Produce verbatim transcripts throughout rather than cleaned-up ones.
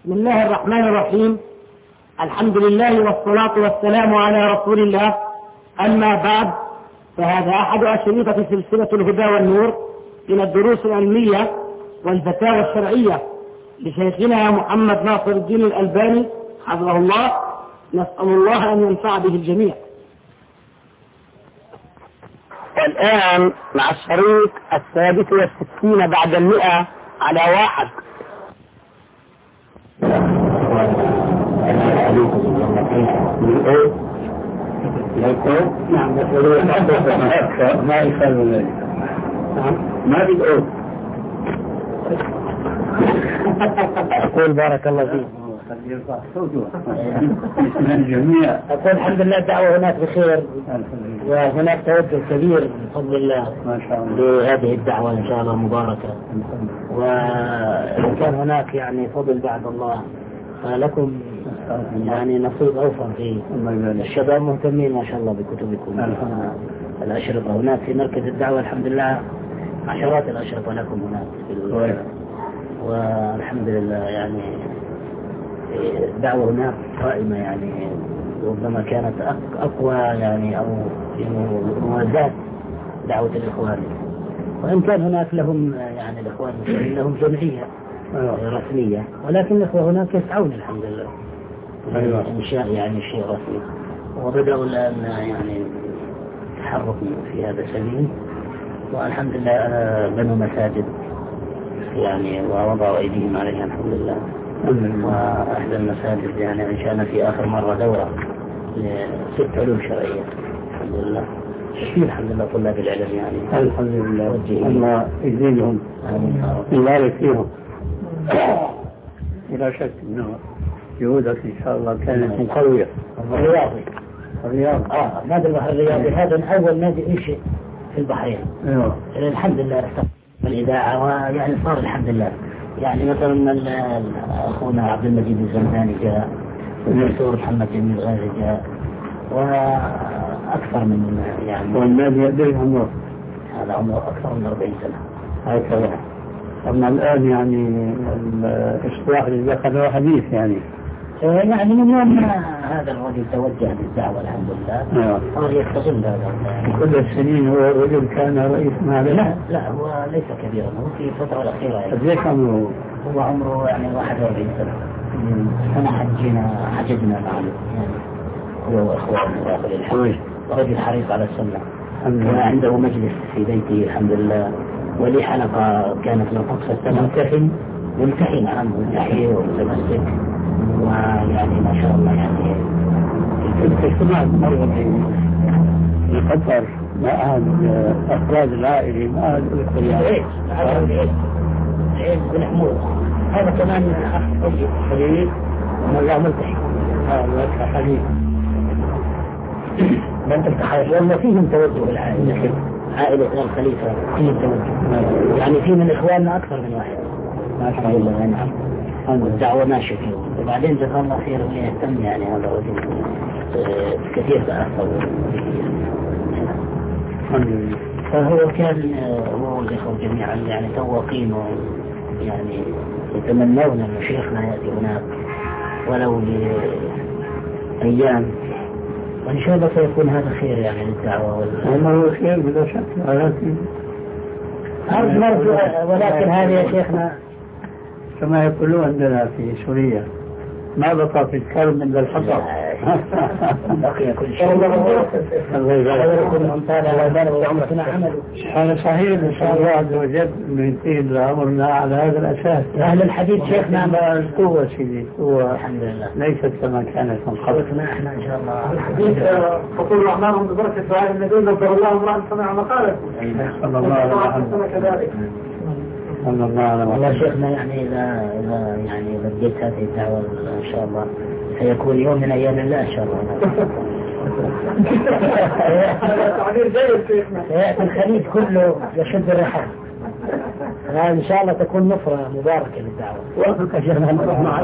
بسم الله الرحمن الرحيم. الحمد لله والصلاة والسلام على رسول الله. أما بعد، فهذا أحد أشرطة سلسلة الهدى والنور من الدروس العلمية والفتاوى الشرعية لشيخنا محمد ناصر الدين الألباني حفظه الله. نسأل الله أن ينفع به الجميع. والآن مع الشريط السادس والستين بعد المئة على واحد. نعم ما يخلوا ما بيقول أقول بارك الله فيك. الجميع أقول الحمد لله الدعوة هناك بخير، وهناك توجه كبير بفضل الله ما شاء الله لهذه الدعوة إن شاء الله مباركة. وإن كان هناك يعني فضل بعد الله فلكم يعني نصيب أوفر فيه. الشباب مهتمين ما شاء الله بكتبكم الأشرطة هناك في مركز الدعوة. الحمد لله عشرات الأشرطة لكم هناك في والحمد لله يعني الدعوة هناك قائمة، يعني ربما كانت أقوى يعني أو في موازاة دعوة الإخوان، وإن كان هناك لهم يعني الإخوان لهم جمعية رسمية، ولكن الإخوة هناك يسعون الحمد لله أيوة. إنشاء يعني شيء رسمي، وبدأوا الآن يعني تحرك في هذا السبيل، والحمد لله بنوا مساجد يعني ووضعوا أيديهم عليها الحمد لله. وأحد المساجد يعني أنشأنا في آخر مرة دورة لست علوم شرعية الحمد لله. كثير الحمد لله طلاب العلم يعني الحمد لله الله يزيدهم ويبارك فيهم. ولا شك أنه جهودك إن شاء الله كانت قوية. الرياضي الرياض آه نادي البحر الرياضي هذا أول نادي إنشئ في البحرين. أيوة. الحمد لله استقبل الإذاعة، ويعني صار الحمد لله يعني مثلا أخونا عبد المجيد الزمداني جاء، والدكتور محمد جميل غازي جاء، وأكثر من يعني والنادي يدري عمره هذا عمره أكثر من أربعين سنة هكذا. أما الآن يعني الإصلاح اللي دخله حديث يعني يعني من يوم هذا الرجل توجه للدعوة الحمد لله صار يستغل هذا. كل السنين هو الرجل كان رئيس معلم؟ لا لا هو ليس كبيرا، هو في الفترة الأخيرة يعني. قد ايش عمره؟ هو عمره يعني واحد وأربعين سنة. أنا حجينا حججنا معه يعني هو وأخوانه وأخوه الحمد، ورجل حريص على السنة، وعنده مجلس في بيته الحمد لله، ولي حلقة كانت من قصة السنة ملتحي ملتحي نعم ملتحي ومتمسك، ويعني ما شاء الله يعني اجتماع مرة في قطر مع أهل أفراد العائلة مع أهل الأخوة. إيه عيد عيد بن حمود هذا كمان أخ أجي حبيبي مرة ملتحي هذا حبيب بنت التحرش، والله فيهم توجه العائلة عائلة الخليفة فيهم توجه يعني في من إخواننا أكثر من واحد ما شاء الله. نعم الدعوة ماشية فيهم، وبعدين جزاه الله خير ويهتم يعني هذا الرجل كثير تأثر فهو كان هو والإخوة جميعا يعني تواقين يعني يتمنون أن شيخنا يأتي هناك ولو لأيام، وإن شاء الله سيكون هذا خير يعني للدعوة والله خير بلا شك. ولكن هذا مرجو، ولكن هذه يا شيخنا كما يقولون عندنا في سوريا ما بقى في الكرم إلا الحطب. بقي كل شيء. الله يبارك فيكم. الله يبارك عمرنا عمله. هذا صحيح إن شاء الله عز وجل إنه ينتهي أمرنا على هذا الأساس. أهل الحديث شيخنا القوة سيدي قوة الحمد لله ليست كما كانت من قبل. احنا إن شاء الله الحديث فقول رحمنهم ببركة دعاء النبي نصر الله امرأ سمع مقالته. صلى الله عليه وسلم كذلك. صلى الله عليه وسلم. والله شيخنا يعني إذا إذا يعني بديت هذه الدعوة إن شاء الله سيكون يوم من أيام الله إن شاء الله. تعبير جيد شيخنا. سيأتي الخليج كله يشد الرحال، إن شاء الله تكون نصرة مباركة للدعوة. وأفرك شيخنا نروح معك.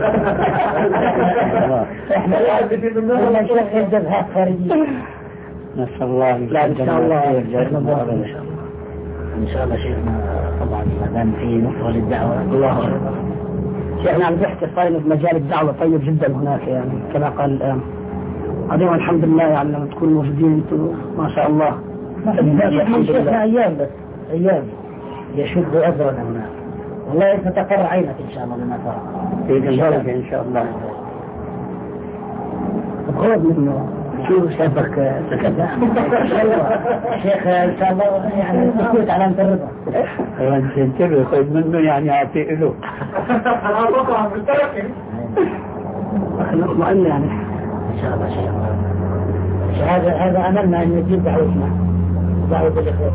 إحنا لا نشوف الجبهات خارجية. نسأل الله لا إن شاء الله إن شاء الله إن شاء الله شيخنا طبعا ما دام في نصرة للدعوة الله أكبر إن شيخنا عم تحكي صاير مجال الدعوة طيب جدا هناك يعني كما قال الآن. بعدين الحمد لله يعني لما تكونوا موجودين انتم ما شاء الله. من شيخنا أيام بس أيام يشد أزرنا هناك. والله ستقر عينك إن شاء الله لما ترى. في البركة إن شاء الله. خذ منه شو شافك تكذب شيخ ان شاء الله يعني تكون علامة الرضا. ايوه انت انتبه خذ منه يعني اعطيه له. انا بطلع بالتركي. نطمئن يعني ان شاء الله شيخ. هذا هذا املنا ان نجيب دعوتنا دعوة الاخوة.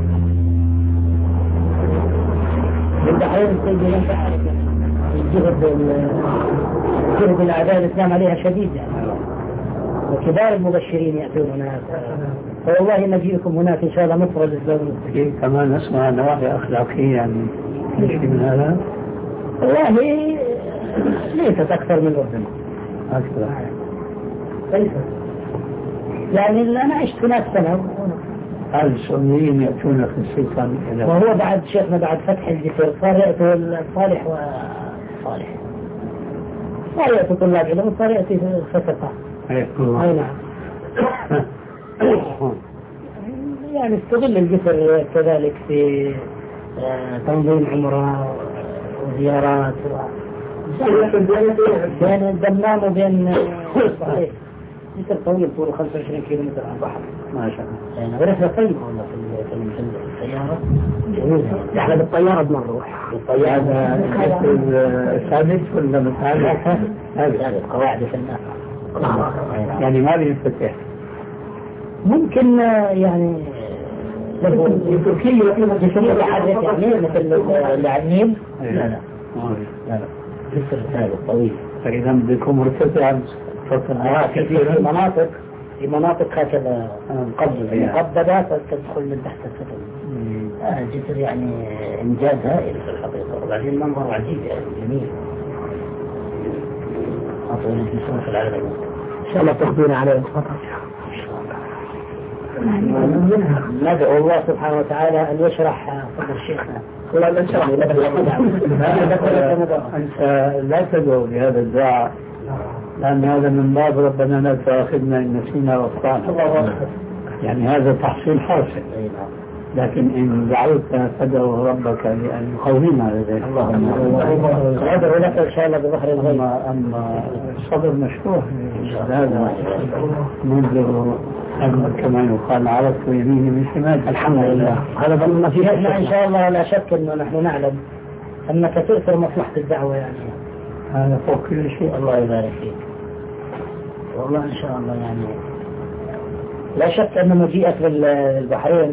البحرين تجي لم تعرف الجهد جهد الاعداء الاسلام عليها شديد يعني. وكبار المبشرين يأتون هناك فوالله نجيكم هناك إن شاء الله مصر للإسلام المسلمين. كمان نسمع نواحي أخلاقية يعني نشي من هذا. والله ليست أكثر من أردن أكثر ليست يعني أنا عشت هناك سنة. هذا السعوديين يأتون خصيصا وهو بعد شيخنا بعد فتح الجسر صار يأتوا الصالح والصالح صار يأتوا طلاب علم وصار يأتي فسقة. أي نعم. يعني استغل الجسر كذلك في تنظيم عمره وزيارات بين الدمام وبين الصحيح. جسر طويل طوله خمسة وعشرين كيلو متر على البحر ما شاء الله. يعني ورحلة طيبة والله في السيارة جميلة. احنا بالطيارة بنروح بالطيارة السادس ولا متعلق؟ هذه قواعد في الناس يعني ما بينفتح. ممكن يعني في تركيا جسر يتحرك يعني مثل اللي على النيل. لا لا لا جسر ثابت طويل. فإذا بدكم مرتفع آه في في مناطق في مناطق هكذا مقبضة فتدخل من تحت السفن. آه جسر يعني إنجاز هائل في الحقيقة. وبعدين المنظر عجيب يعني جميل. أطول الجسور في العالم إن شاء الله تاخذونا عليه الخطر. ندعو الله سبحانه وتعالى أن يشرح صدر شيخنا. لا لا شرح أنت لا تدعو بهذا الدعاء لأن هذا من باب ربنا لا تؤاخذنا إن نسينا وأخطأنا. يعني هذا تحصيل حاصل. لكن إن دعوت تدعو ربك لأن يقوينا لذلك. اللهم أدعو لك إن شاء الله بظهر الغيب. أما الصبر مشروع هذا منذ كما يقال عرفت يميني من شمال. الحمد لله. هذا ضمن فيها إن شاء الله. لا شك أنه نحن نعلم أنك تؤثر مصلحة الدعوة يعني. هذا فوق كل شيء. الله يبارك فيك. والله إن شاء الله يعني لا شك أن مجيئك للبحرين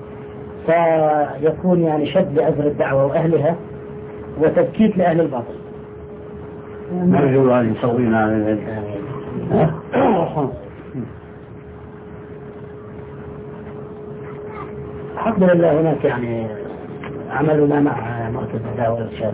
سيكون يعني شد لأزر الدعوة وأهلها وتبكيت لأهل الباطل. نرجو أن يسوينا على ذلك. الحمد لله هناك يعني عملنا مع مركز الدعوة والإرشاد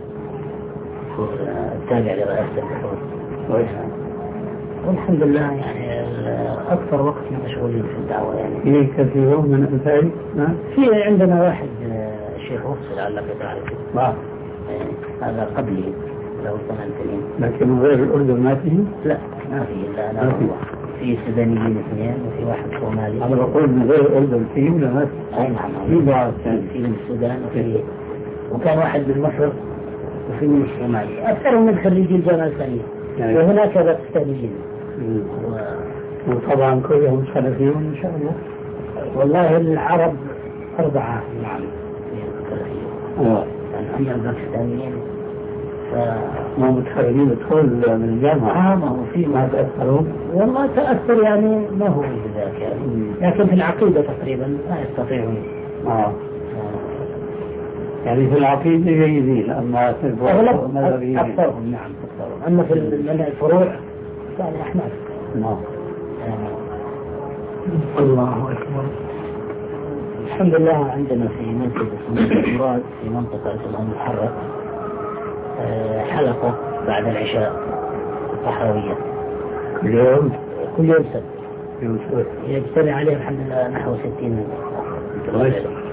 التابع لرئاسة البحوث والحمد لله يعني أكثر وقت مشغولين في الدعوة يعني. في كثيرون من أمثالي؟ في عندنا واحد الشيخ وصل لعلك تعرف. نعم. هذا قبلي له سنتين. لكن من غير الأردن ما فيه؟ لا ما فيه إلا أنا هو. في سودانيين اثنين وفي واحد صومالي. أنا بقول من غير الأردن فيه ولا ما فيه؟ أي نعم. في بعض في من السودان وفي وكان واحد من مصر وفي من الصومال. أكثرهم من خريجي الجامعة الإسلامية يعني. وهناك باكستانيين. و... وطبعا كلهم سلفيون إن شاء الله. والله العرب أربعة نعم سلفيون. أما الباكستانيين ما متخرجين بدخول من الجامعة. آه ما هو في ما تأثرون. والله تأثر يعني ما هو بذاك يعني. لكن في العقيدة تقريبا لا يستطيعون. آه. يعني في العقيدة جيدين أما في الفروع أكثرهم نعم أكثرهم. أما في الفروع يعني أحناف. نعم. الله أكبر. الحمد لله عندنا في مسجد اسمه مراد في منطقة اسمها المحرق حلقة بعد العشاء صحراوية كل يوم كل يوم سبت يجتمع عليه الحمد لله نحو ستين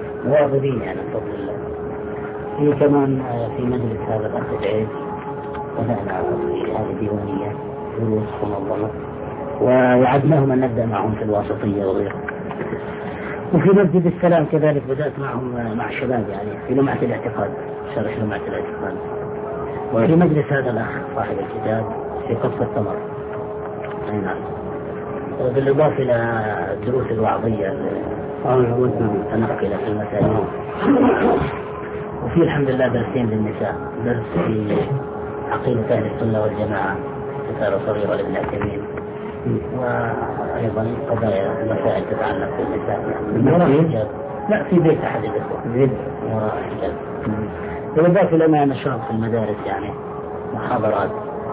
مواظبين يعني بفضل الله. في كمان في مجلس هذا الأخ سعيد بدأنا في شهادة ديوانية دروس منظمة، ووعدناهم أن نبدأ معهم في الواسطية وغيرها. وفي مسجد السلام كذلك بدأت معهم مع الشباب يعني في لمعة الاعتقاد، شرح لمعة الاعتقاد. وفي مجلس هذا الأخ صاحب الكتاب في قصة التمر. أي نعم. بالإضافة إلى الدروس الوعظية المتنقلة في المساجد. وفي الحمد لله درسين للنساء، درس في عقيدة أهل السنة والجماعة رسالة صغيرة لابن عثيمين، وأيضا قضايا مسائل تتعلق بالنساء. لا في بيت أحد الإخوة وراء الحجاب. بالإضافة لنا نشاط في المدارس يعني محاضرات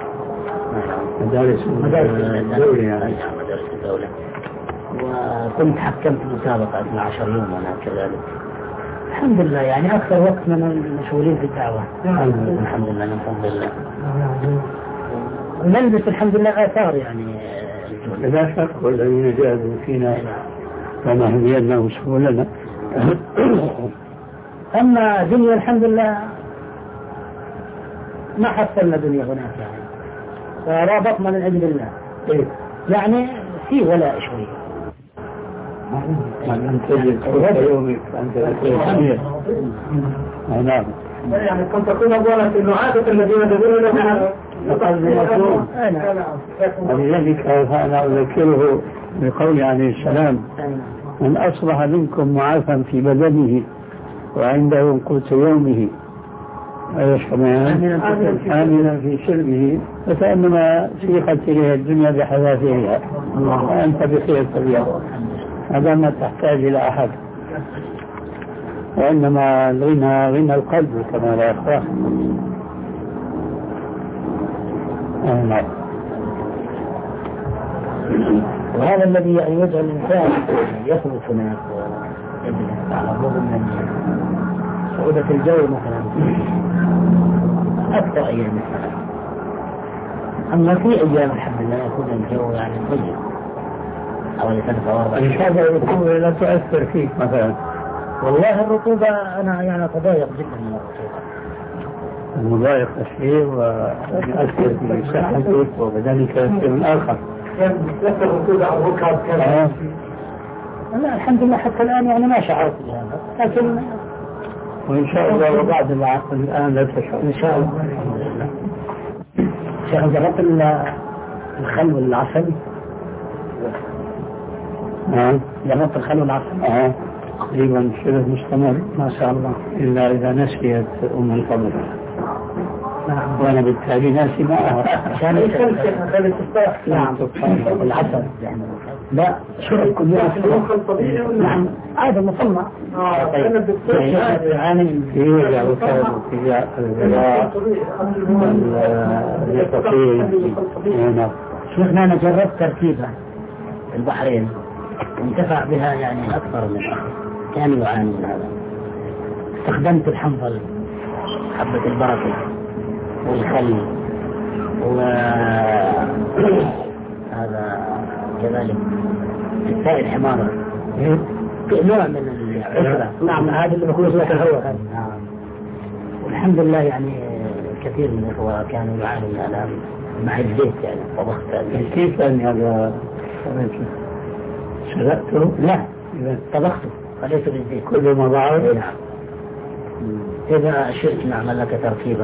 مدارس مدارس الدولة يعني مدارس الدولة. وكنت حكمت مسابقة اثنا عشر يوم أنا كذلك. الحمد لله يعني أكثر وقت من المشغولين في الدعوة. الحمد لله من فضل الله. نلبس الحمد لله آثار يعني. لا شك والذين جاهدوا فينا فنهدينهم سبلنا. أما دنيا الحمد لله ما حصلنا دنيا هناك يعني، فرابطنا من عند الله يعني في ولاء شوي. من تجد قوة يومك أنت تجد. نعم. يعني كنت تكون أولا إنه عادة الذين يدورون لهم ولذلك أنا أذكره بقول عليه السلام: من أصبح منكم معافا في بدنه وعنده قوت يومه آمنا في سلبه فكأنما سيقت إليه الدنيا بحذافيرها وأنت بخير طبيعة. هذا ما تحتاج إلى أحد، وإنما الغنى غنى القلب كما لا يخفى. آه وهذا الذي يعني يجعل الإنسان يثبت هناك ويجلس على الرغم من صعوبة الجو مثلا أكثر أيام السنة. أما في أيام الحمد لله يكون الجو يعني طيب حوالي ثلاثة وأربعة. هذا الرطوبة لا تؤثر فيك مثلا؟ والله الرطوبة أنا يعني أتضايق جدا من الرطوبة. المضايق كثير ويؤثر في صحتك وبدنك من آخر. لسه الرطوبة على الركب كذا. لا الحمد لله حتى الآن يعني ما شعرت بهذا، لكن وإن شاء الله وبعد الآن لا تشعر إن شاء الله. شيخ جربت الخل والعسل؟ نعم جربت الخل والعسل؟ اه تقريبا شبه مستمر ما شاء الله، إلا إذا نسيت أم الفضل. نعم. وأنا بالتالي ناسي معها عشان خلي تستاح. نعم العسل لا شرب كل يوم طبيعي. نعم هذا مصنع. اه أنا بالتالي يعني في وجع وكاد وفي الغذاء اليقظين. شيخنا أنا جربت تركيبة في البحرين انتفع بها يعني أكثر من كان يعاني من هذا. استخدمت الحنظل حبة البركة والخل وهذا كذلك السائل حمارة نوع من العسرة. نعم هذا اللي بقول لك الهواء. والحمد لله يعني كثير من الإخوة كانوا يعانوا من الآلام مع الزيت يعني طبخت. كيف أن هذا سلقته؟ لا طبخته خليته بالزيت كل ما ضعف. نعم. إذا شئت نعمل لك تركيبة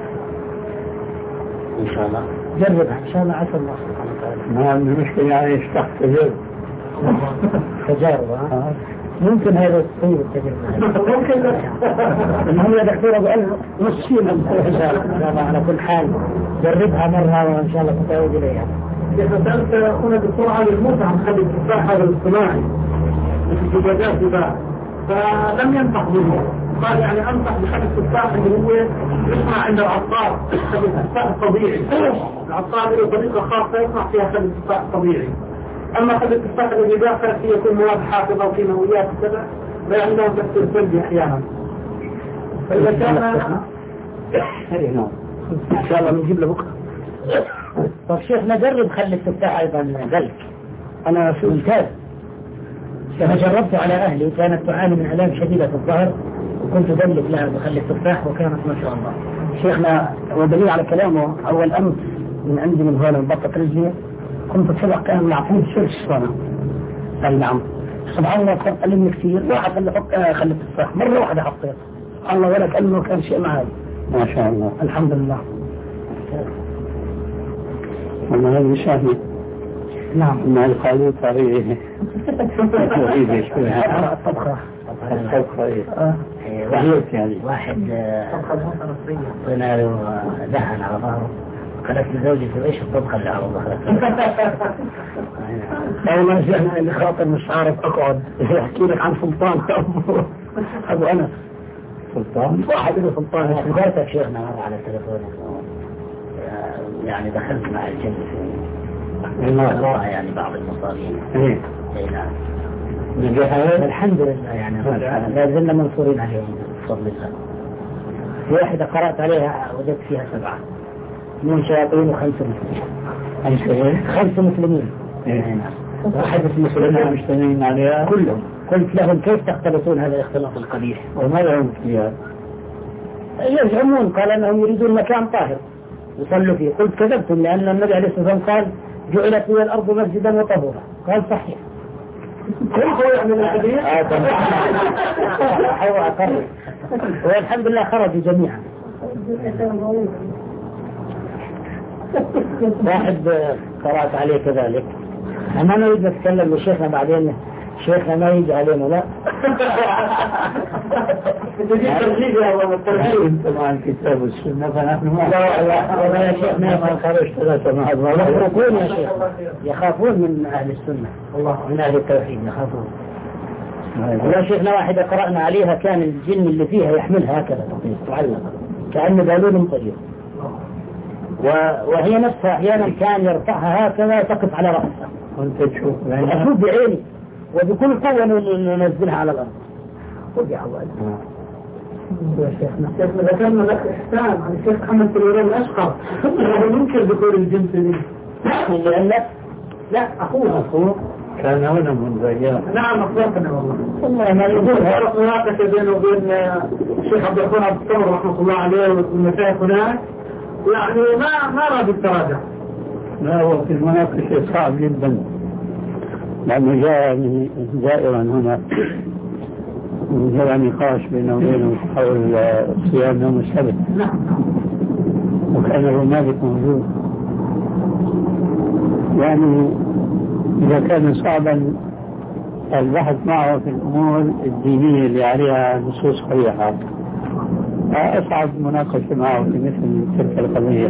إن شاء الله جربها إن شاء الله عسى الله سبحانه وتعالى. ما المشكلة يعني تحت تجرب تجارب. آه. ممكن هذا الطيب التجربة ممكن المهم يا دكتور أبو ألف نص شيء إن شاء الله. على كل حال جربها مرة وإن شاء الله تتعود إليها. إذا سألت أخونا دكتور علي الموسى عن خلي التفاح هذا الاصطناعي مثل زجاجات تباع فلم ينصح به. قال يعني أنصح بخلي التفاح اللي هو يصنع عند العطار خلي التفاح الطبيعي. العطار له طريقة خاصة يصنع فيها خلي التفاح الطبيعي. أما خلي التفاح الذي داخل فيه يكون مواد حافظة وكيماويات وكذا لا عندهم تأثير سلبي أحيانا. فإذا كان إن شاء الله نجيب له بكرة. طب شيخنا جرب خلي التفاح أيضا ذلك. أنا ممتاز. أنا جربته على أهلي وكانت تعاني من آلام شديدة في الظهر وكنت أدلك لها بخلي التفاح وكانت ما شاء الله شيخنا ودليل على كلامه أول أمس من عندي من هون بطة رجلي كنت أتسبق كان معفوض شرش صنع. أي نعم سبحان الله كان قلمني كثير واحد خلي حق خلي التفاح مرة واحدة حطيت الله ولا كأنه كان شيء معي ما شاء الله الحمد لله. أما هذا شاهد نعم ما القالوا طريقه طريقه شوي الطبخة الطبخة واحد يعني واحد طينا له دهن على ظهره قالت لزوجتي ايش الطبخة اللي على ظهرك؟ والله شيخنا اللي خاطر مش عارف اقعد يحكي لك عن سلطان ابو ابو انا سلطان واحد له سلطان سمعتك شيخنا مرة على التليفون يعني دخلت مع الجن في الله يعني بعض المصارين ايه اي نعم نجح الحمد لله يعني لا زلنا منصورين عليهم بفضل الله. في واحدة قرأت عليها وجدت فيها سبعة من شياطين وخمس مسلمين خمس مسلمين واحد مسلمين مجتمعين عليها كلهم. قلت لهم كيف تختلطون هذا الاختلاط القبيح وما لهم فيها يزعمون قال انهم يريدون مكان طاهر يصلوا فيه. قلت كذبتم لان النبي عليه الصلاة والسلام قال جعلت لي الارض مسجدا وطهورا. قال صحيح هو يعمل الحديث هو أقر والحمد لله خرجوا جميعا. واحد قرأت عليه كذلك. أنا ما نريد نتكلم لشيخنا بعدين شيخنا ما يجي علينا لا تجي ترجيب يا أبو الترجيب مع الكتاب والسنة فنحن ما لا يا شيخنا ما خرج ثلاثة مع يخافون يا شيخ يخافون من أهل السنة من أهل التوحيد يخافون. لا شيخنا واحدة قرأنا عليها كان الجن اللي فيها يحملها هكذا تعلق كأنه بالون طيب وهي نفسها أحيانا كان يرفعها هكذا تقف على رأسها وانت تشوف أشوف بعيني وبكل قوة ننزلها على الأرض. خذ يا عواد يا شيخنا شيخنا ذكرنا لك إحسان عن الشيخ محمد سليمان الأشقر ممكن ذكور الجنس لي لأن لا أخوه أخوه كان هنا من زيان نعم أخواتنا والله والله ما يقول هذا مناقشة بينه وبين الشيخ عبد الرحمن عبد الصمد رحمه الله عليه والمشايخ هناك يعني ما ما راد التراجع. لا هو في المناقشة صعب جدا لأنه جاء زائرا هنا جاء نقاش بينه وبينه حول صيام يوم السبت وكان ابو مالك موجود. يعني إذا كان صعبا البحث معه في الأمور الدينية اللي عليها نصوص صحيحة أصعب مناقشة معه في مثل تلك القضية.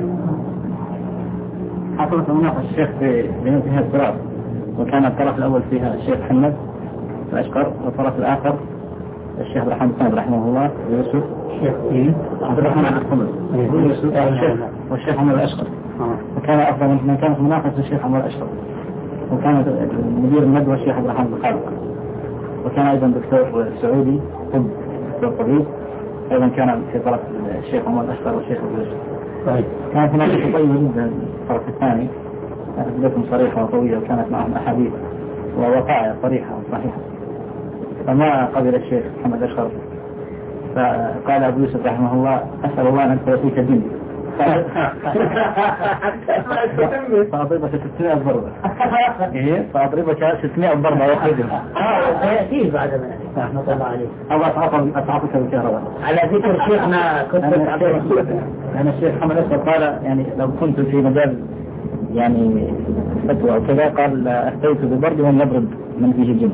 حصلت مناقشة الشيخ بنفسها الصراط وكان الطرف الأول فيها الشيخ محمد الأشقر والطرف الآخر الشيخ عبد الرحمن الصمد رحمه الله ويوسف الشيخ عبد الرحمن عبد الصمد ويوسف والشيخ محمد الأشقر. وكان أفضل من كانت مناقشة الشيخ محمد الأشقر وكان مدير الندوة الشيخ عبد الرحمن الخالق وكان أيضا دكتور سعودي طب دكتور طبيب أيضا كان في طرف الشيخ محمد الأشقر والشيخ أبو يوسف. كانت مناقشة طيبة جدا الطرف الثاني أدلتهم صريحة وطويلة وكانت معهم أحاديث ووقائع صريحة وصحيحة فما قبل الشيخ محمد الأشقر فقال أبو يوسف رحمه الله أسأل الله أن ترسيك الدين فأضربك ستمائة ضربة إيه فأضربك ستمائة ضربة وأخذها سيأتيه بعد ما رحمة الله عليه أو أتعاطك بالكهرباء. على ذكر شيخنا كنت أنا الشيخ محمد الأشقر قال يعني لو كنت في مجال يعني فتوى وكذا قال أفتيت ببرد ومن يبرد من فيه الجن.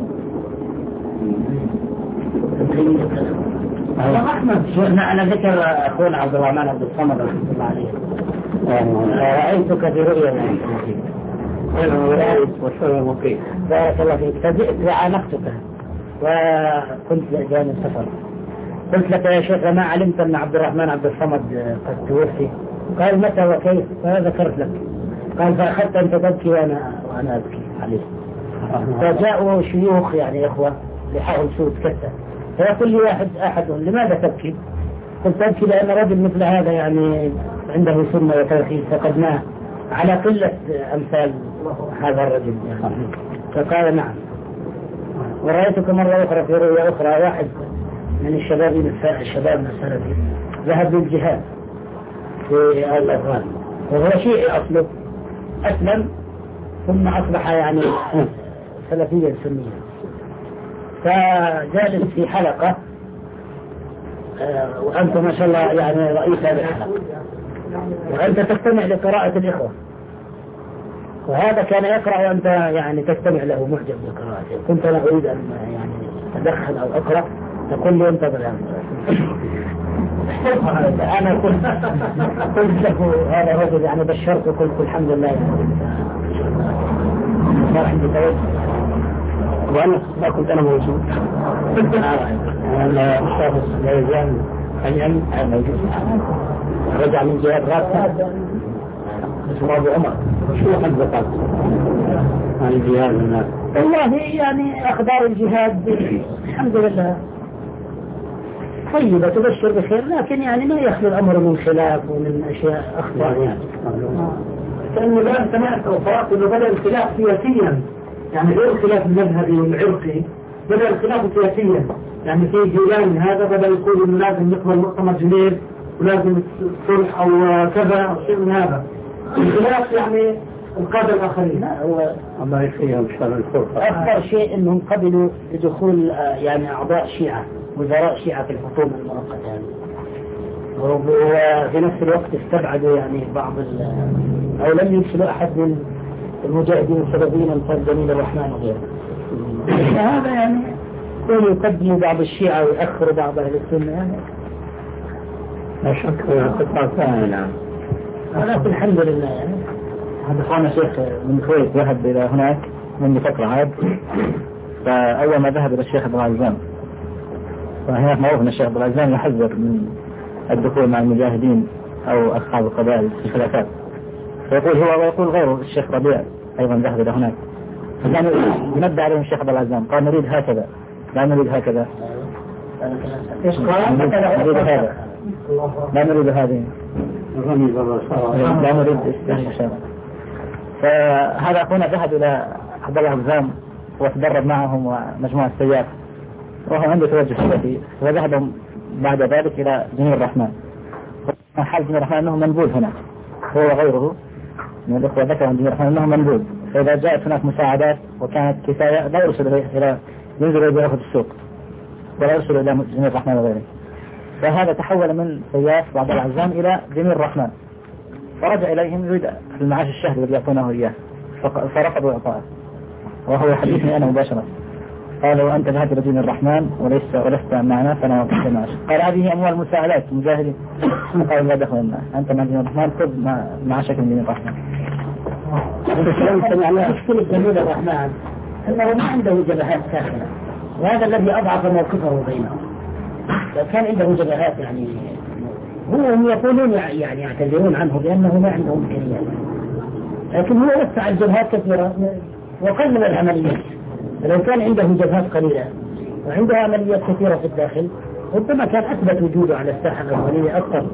أحمد شيخنا أنا ذكر أخونا عبد الرحمن عبد الصمد رحمه الله عليه رأيتك في رؤيا أنا رأيت وشر مقيم بارك الله فيك فجئت وعانقتك وكنت جانب سفر قلت لك يا شيخ ما علمت أن عبد الرحمن عبد الصمد قد توفي قال متى وكيف فذكرت لك قال فأخذت أنت تبكي وأنا وأنا أبكي عليه. فجاءوا شيوخ يعني إخوة لحاول سوء كثة فيقول لي واحد أحدهم لماذا تبكي؟ قلت أبكي لأن رجل مثل هذا يعني عنده سنة وتوحيد فقدناه على قلة أمثال هذا الرجل يعني. فقال نعم. ورأيتك مرة أخرى في رؤيا أخرى واحد من الشباب الشباب السلفي ذهب للجهاد في الأفغان، وهو شيعي أصله، أسلم ثم أصبح يعني سلفيا سنيا. فجالس في حلقة وأنت ما شاء الله يعني رئيس هذه الحلقة، وأنت تستمع لقراءة الإخوة، وهذا كان يقرأ وأنت يعني تستمع له معجب بقراءته. كنت أنا أريد أن يعني أدخل أو أقرأ، تقول لي انتظر يا أنا كنت قلت له هذا الرجل يعني بشرته وقلت الحمد لله يعني ما عندي توجه، وأنا ما كنت أنا موجود. أنا الشخص لا يزال أيام موجود، رجع من جهاد رابطة اسمه أبو عمر. شو حدثت عن الجهاد هناك؟ والله يعني أخبار الجهاد الحمد لله طيبة تبشر بخير، لكن يعني ما يخلو الأمر من خلاف ومن أشياء أخطاء يعني. لأنه الآن سمعت وقرأت أنه بدأ الخلاف سياسيا، يعني غير الخلاف المذهبي والعرقي، بدأ الخلاف سياسيا. يعني في جيلان هذا بدأ يقول إنه لازم نقبل مؤتمر جنيف ولازم الصلح أو كذا أو شيء من هذا. الخلاف يعني القادة الآخرين. هو الله يخليهم شر الفرقة. أكبر شيء أنهم قبلوا بدخول يعني أعضاء شيعة، وزراء شيعة في الحكومة المؤقتة يعني. وفي نفس الوقت استبعدوا يعني بعض أو لم يرسلوا أحد من المجاهدين السلفيين مثل جميل الرحمن وغيره. هذا يعني كانوا يقدموا بعض الشيعة ويأخروا بعض أهل السنة يعني. لا شك قطعة ثانية. ولكن الحمد لله يعني. هذا أخوانا شيخ من الكويت ذهب إلى هناك منذ فترة عاد، فأول ما ذهب إلى الشيخ عبد العزام، فهناك معروف أن الشيخ عبد العزام يحذر من الدخول مع المجاهدين أو أصحاب القبائل في الخلافات، فيقول هو ويقول غيره الشيخ ربيع أيضا ذهب إلى هناك، فكان ينبه عليهم الشيخ عبد العزام قال نريد هكذا لا نريد هكذا. إيش قال؟ نريد هذا لا نريد هذه لا نريد استهشام. فهذا أخونا ذهب إلى عبد الله العزام وتدرب معهم ومجموعة السياف وهو عنده توجه سلفي، وذهب بعد ذلك إلى جميل الرحمن. حال جميل الرحمن أنه منبوذ هناك، هو وغيره من الأخوة ذكر عن جميل الرحمن أنه منبوذ، فإذا جاءت هناك مساعدات وكانت كفاية لا يرسل إلى ينزل إلى في السوق ولا يرسل إلى جميل الرحمن وغيره. فهذا تحول من سياف بعد العزام إلى جميل الرحمن، فرجع إليهم يريد المعاش الشهري الذي يعطونه إياه، فرفضوا إعطاءه، وهو يحدثني أنا مباشرة قال وأنت ذهبت إلى جميل الرحمن وليس ولست معنا فأنا أعطيك المعاش. قال هذه أموال مساعدات مجاهدين. قال لا دخل لنا، أنت مع جميل الرحمن خذ معاشك من جميل الرحمن. مشكلة جميل الرحمن أنه ما عنده جبهات ساخنة، وهذا الذي أضعف موقفه بينهم. لو كان عنده جبهات يعني هم يقولون يعني يعتذرون عنه بأنه ما عنده إمكانيات، لكن هو وسع الجبهات كثيرة وقلل العمليات. لو كان عنده جبهات قليلة وعنده عمليات كثيرة في الداخل ربما كان أثبت وجوده على الساحة الأولية أكثر.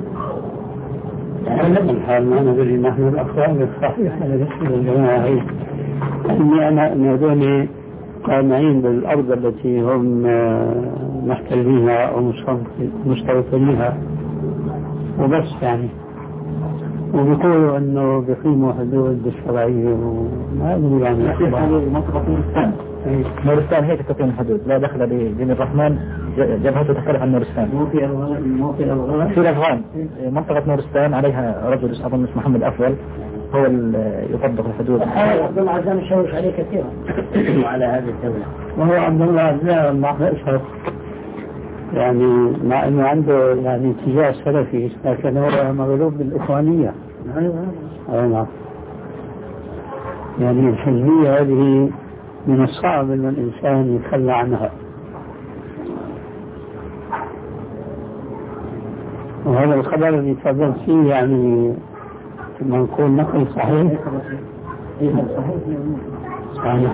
يعني الحال ما ندري نحن الأخوان الصحيحة لنسل الجماعة أني أنا نادوني قامعين بالأرض التي هم محتلينها أو مستوطنيها وبس يعني، وبيقولوا أنه بيقيموا حدود الشرعية وما أدري يعني. هذه منطقة نورستان، نورستان هي تقيم الحدود، لا دخل بجميل الرحمن، جبهته تختلف عن نورستان. مو في الأفغان، مو في الأفغان. في الأفغان منطقة نورستان عليها رجل أظن اسمه محمد أفضل هو اللي يطبق الحدود. عبد الله عزام يشوش عليه كثيرا وعلى هذه الدولة. وهو عبد الله عزام مع إشهر يعني مع أنه عنده يعني اتجاه سلفي، لكن هو مغلوب بالإخوانية. أيوة. يعني الحزبية هذه من الصعب أن الإنسان يتخلى عنها، وهذا الخبر اللي تفضلت فيه يعني ما نقول نقل صحيح. صحيح.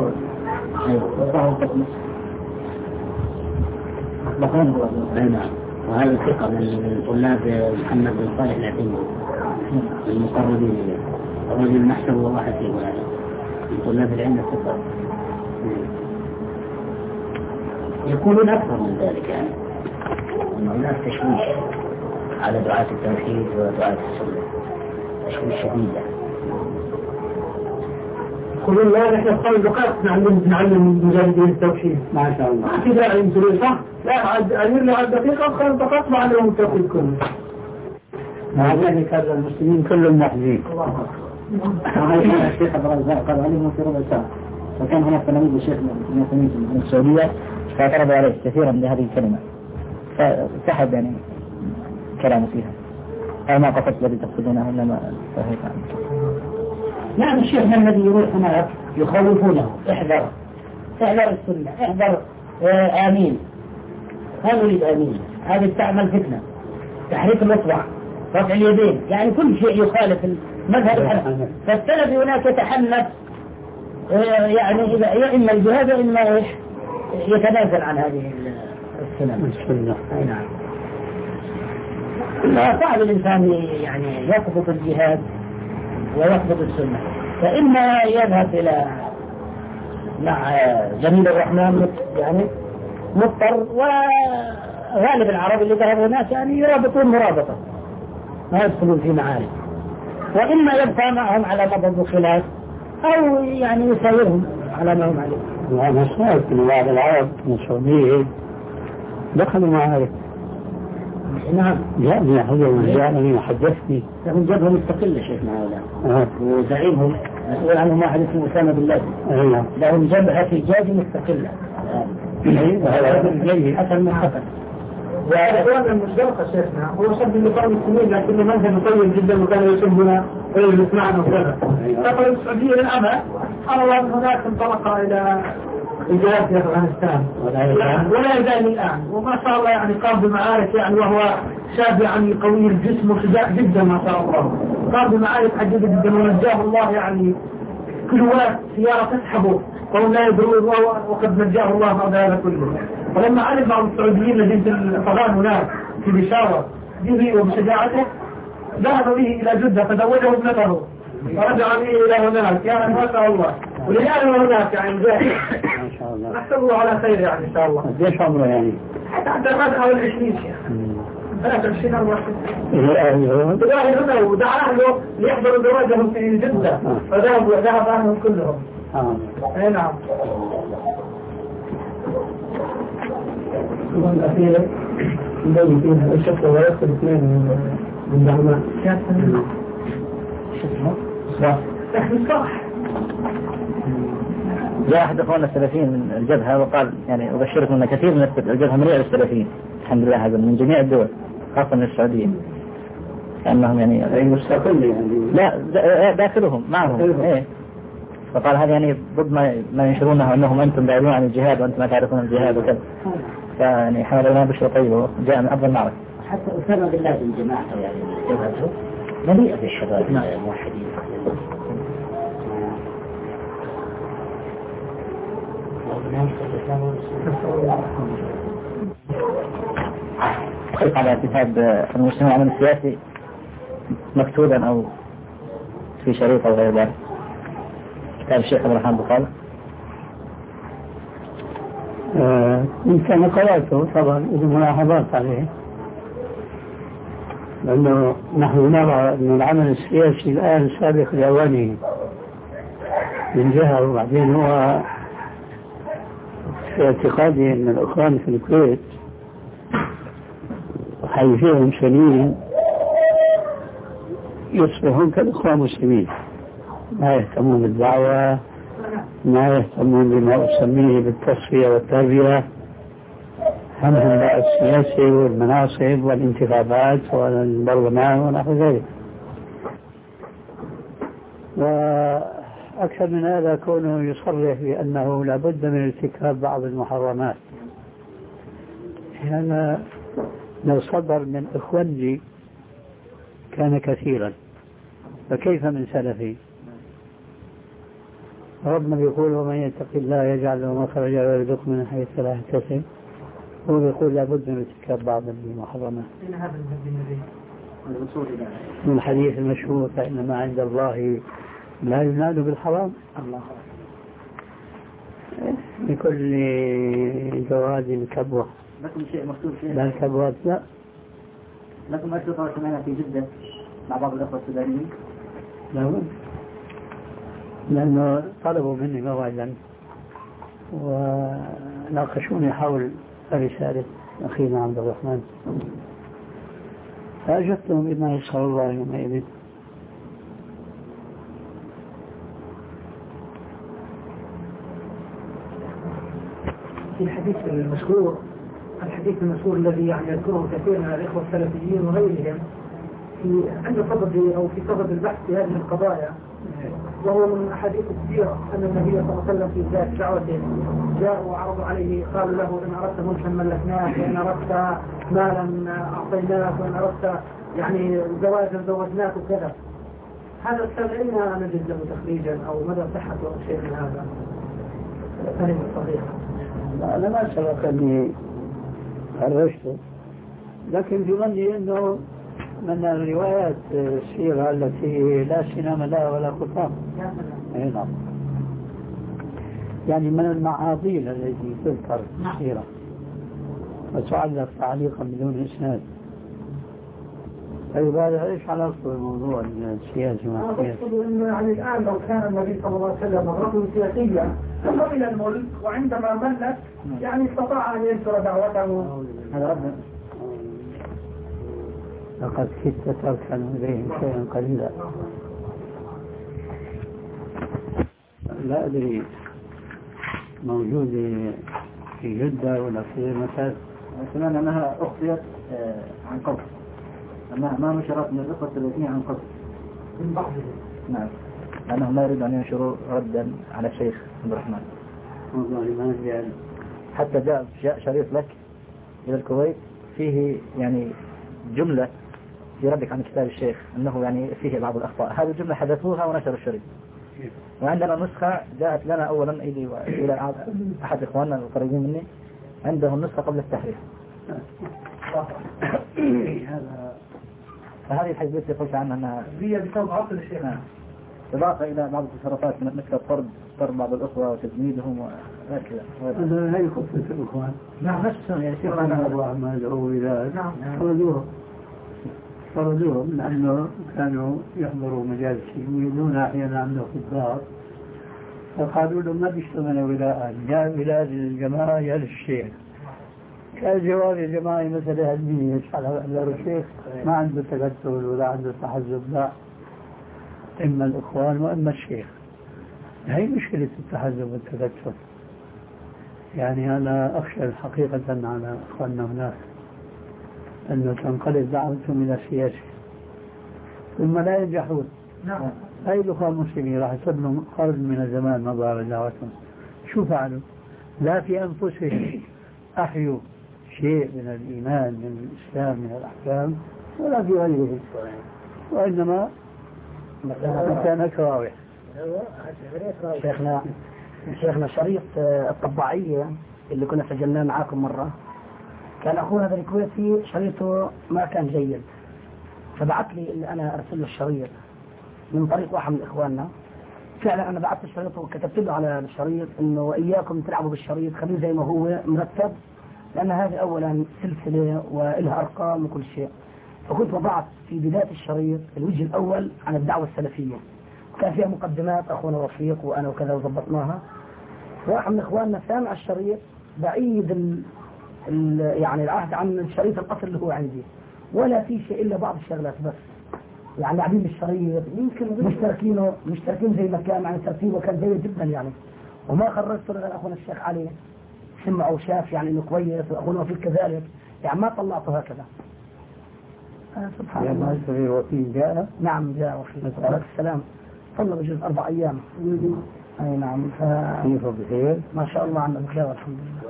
نعم. وهذا الثقة من طلاب محمد بن صالح العثيمين المقربين الرجل المحسن والله فيه من طلاب العلم الثقة، يكونون أكثر من ذلك يعني الناس تشويش. على دعاة التوحيد ودعاة السنة تشويش شديد يعني. يقولون لا نحن خمس دقائق نعلم نعلم مجاهدين التوحيد ما شاء الله. ما في داعي يمثلون صح؟ لا أمير لي على الدقيقة خمس دقائق معلم التوحيد كله. مع ذلك هذا المسلمين كلهم محزين. هذا الشيخ عبد الرزاق قال علمه في ربع ساعة، وكان هناك تلاميذ الشيخ من السعودية فاعترضوا عليه كثيرا بهذه الكلمة فسحب يعني كلامه فيها. أو ما قصدت الذي تقصدونه إنما فهيك عنه. نعم الشيخ الذي يروح هناك يخوفونه احذر احذر السنة احذر آه آمين هذا يريد آمين هذا تعمل فتنة تحريك الأصبع رفع اليدين يعني كل شيء يخالف المذهب الحنفي فالسلفي هناك يتحنف آه يعني إذا يا إما الجهاد إما إيش يتنازل عن هذه السنة السنة. أي نعم. صعب الإنسان يعني يضبط الجهاد ويضبط السنة فإما يذهب إلى مع جميل الرحمن يعني مضطر وغالب العرب اللي ذهبوا هناك يعني يرابطون مرابطة ما يدخلون في معارك وإما يبقى معهم على مضض الخلاف أو يعني يسايرهم على ما هم عليه. وأنا سمعت من بعض العرب من السعودية دخلوا معارك. نعم. جاءني أحدهم جاءني وحدثني. لهم جبهة مستقلة شيخنا هؤلاء. وزعيمهم مسؤول عنهم واحد اسمه أسامة بن لادن. أيوة. لهم جبهة في جاج مستقلة. أيوة. هذا جيد. حسن من حسن. وإخواننا المشتركة شيخنا هو شاب اللي كان مسلمين لكنه منهج طيب جدا وكان يسمنا ويجلس معنا وكذا. سافر السعودية للأبد سبحان الله من هناك انطلق إلى الجهاد في أفغانستان ولا يزال الآن وما شاء الله يعني قام بمعارك يعني وهو شاب يعني قوي الجسم وشجاع جدا ما شاء الله قام بمعارك عديدة جدا ونجاه الله يعني كلوات سيارة تسحبه وهم لا يدرون وقد نجاه الله بعد هذا كله. ولما علم بعض السعوديين لجنة الأفغان هناك في بشارة به وبشجاعته ذهب به إلى جدة فزوجه ابنته ورجع به إلى هناك يعني ما شاء الله وليان هناك يعني جاهز ما شاء الله. نحسبه على خير يعني إن شاء الله. قديش عمره يعني؟ حتى ما دخل العشرين شيخ ثلاثة وعشرين أربعة وعشرين. أيوه. بدأ هنا ودعا أهله ليحضروا زواجهم في جدة فذهب ذهب أهلهم كلهم. آه. أي نعم. الأخيرة نبين فيها الشكل ويدخل اثنين من دعماء شكل صح تحمل صح. جاء أحد أخواننا السلفيين من الجبهة وقال يعني أبشركم أن كثير من الجبهة مليئة بالسلفيين الحمد لله هذا من جميع الدول خاصة من السعودية كأنهم يعني أي مستقل يعني لا داخلهم معهم إيه فقال هذا يعني ضد ما ما ينشرونه أنهم أنتم بعيدون عن الجهاد وأنتم ما تعرفون الجهاد وكذا فيعني حمد الله بشرى طيبة جاء من أفضل معركة. حتى أسامة بن لادن جماعته يعني جبهته مليئة بالشباب الموحدين. خلق على كتاب المسلمين العمل السياسي مكتوبا أو في شريط أو غير ذلك كتاب الشيخ عبد الرحمن بخال. إن كان قرأته طبعا إذا ملاحظات عليه لأنه نحن نرى أن العمل السياسي الآن سابق لأوانه من جهة وبعدين هو في اعتقادي أن الأخوان في الكويت حي فيهم سنين يصبحون كالإخوان المسلمين ما يهتمون بالدعوة ما يهتمون بما أسميه بالتصفية والتربية همهم بقى السياسة والمناصب والانتخابات والبرلمان ونحو ذلك. وأكثر من هذا كونه يصرح بأنه لابد من ارتكاب بعض المحرمات. هذا لو صدر من إخواني كان كثيرا فكيف من سلفي؟ ربنا بيقول ومن يتق الله يجعل له مخرجا ويرزقه من حيث لا يحتسب هو بيقول لابد من ارتكاب بعض المحرمات. من الحديث المشهور فإن ما عند الله لا ينال بالحرام. الله لكل جواد كبوة لا الكبوات لا لكم أشرطة سمعنا في جدة مع بعض الأخوة السودانيين؟ لا، لأنه طلبوا مني موعدا وناقشوني حول رسالة أخينا عبد الرحمن، فأجبتهم بما يسخر الله يومئذ. في الحديث المشهور الحديث المشهور الذي يعني يذكره كثير من الإخوة السلفيين وغيرهم في عند صدد أو في صدد البحث في هذه القضايا، وهو من أحاديث السيرة أن النبي صلى الله عليه وسلم في ذات دعوته جاءوا وعرضوا عليه، قالوا له إن أردت ملكا ملكناك، وإن أردت مالا أعطيناك، وإن أردت يعني زواجا زوجناك وكذا. هذا الكلام أين نجد له تخريجا أو مدى صحته أو شيء من هذا؟ كلمة صحيحة. أنا ما سبقني خرجته، لكن في ظني أنه من الروايات السيرة التي لا سنام لها ولا خطام. نعم. يعني من المعاضيل التي تذكر السيرة وتعلق تعليقا بدون إسناد. طيب هذا ايش علاقته بالموضوع السياسي مع السياسي؟ أقصد أنه يعني الآن لو كان النبي صلى الله عليه وسلم رجل سياسيا قبل الملك، وعندما ملك يعني استطاع أن ينشر دعوته. هذا رب. لقد كدت تركن إليهم شيئا قليلا. لا أدري موجود في جدة ولا في مكان. سمعنا أنها أخطيت عن قصد، أنها ما نشرت من الأخوة الثلاثين عن قصد من بعضهم. نعم، لأنهم لا يريد أن ينشروا ردا على الشيخ عبد الرحمن. والله ما أدري. حتى جاء جاء شريط لك إلى الكويت فيه يعني جملة في ردك عن كتاب الشيخ أنه يعني فيه بعض الأخطاء، هذه الجملة حذفوها ونشروا الشريط. وعندنا نسخة جاءت لنا أولا إلي وإلى أحد إخواننا القريبين مني، عندهم نسخة قبل التحريف. فهذه الحزبية قلت عنها أنها هي بسبب عقل الشيخ. إضافة إلى بعض التصرفات مثل الطرد طرد بعض الأخوة وتجميدهم وهكذا. هذا هي قصة الإخوان. نعم نفسهم يعني شيخ أبو أحمد أو إلى طردوهم طردوهم من أنه كانوا يحضروا مجالس يريدون أحيانا عنده في الدار، فقالوا له ما بيشتغل ولاء، جاء ولاء الجماعة يا للشيخ. كان جواب الجماعة مثلا علمية على الشيخ ما عنده تكتل ولا عنده تحزب، لا، إما الإخوان وإما الشيخ. هي مشكلة التحزب والتكتل. يعني أنا أخشى الحقيقة على إخواننا هناك أنه تنقلب دعوتهم إلى السياسة ثم لا ينجحون. نعم. هاي الأخوة المسلمين راح يصبروا قرن من الزمان مضى على دعوتهم. شو فعلوا؟ لا في أنفسهم أحيوا شيء من الإيمان من الإسلام من الأحكام ولا في غيره، وإنما كان كراوح. شيخنا شيخنا شريط الطباعية اللي كنا سجلناه معاكم مرة، كان أخونا ذا الكويتي شريطه ما كان جيد، فبعث لي إن أنا أرسل له الشريط من طريق واحد من إخواننا. فعلا أنا بعثت الشريط وكتبت له على الشريط إنه وإياكم تلعبوا بالشريط، خليه زي ما هو مرتب، لأن هذه أولا سلسلة وإلها أرقام وكل شيء. فكنت وضعت في بداية الشريط الوجه الأول عن الدعوة السلفية، وكان فيها مقدمات أخونا وفيق وأنا وكذا وضبطناها. واحد من إخواننا سامع الشريط بعيد ال ال يعني العهد عن الشريط الأصل اللي هو عندي، ولا في شيء إلا بعض الشغلات بس، يعني لاعبين بالشريط يمكن مشتركينه مشتركين زي ما كان، يعني ترتيبه كان جيد جدا يعني. وما خرجت غير أخونا الشيخ علي سمع وشاف يعني إنه كويس، وأخونا وفيق كذلك، يعني ما طلعته هكذا. آه سبحان الله. يعني هذا الوكيل جاء؟ نعم جاء وفيق عليه السلام، صلى بجوز أربع أيام. أي نعم. كيف بخير؟ ما شاء الله عنا بخير والحمد لله.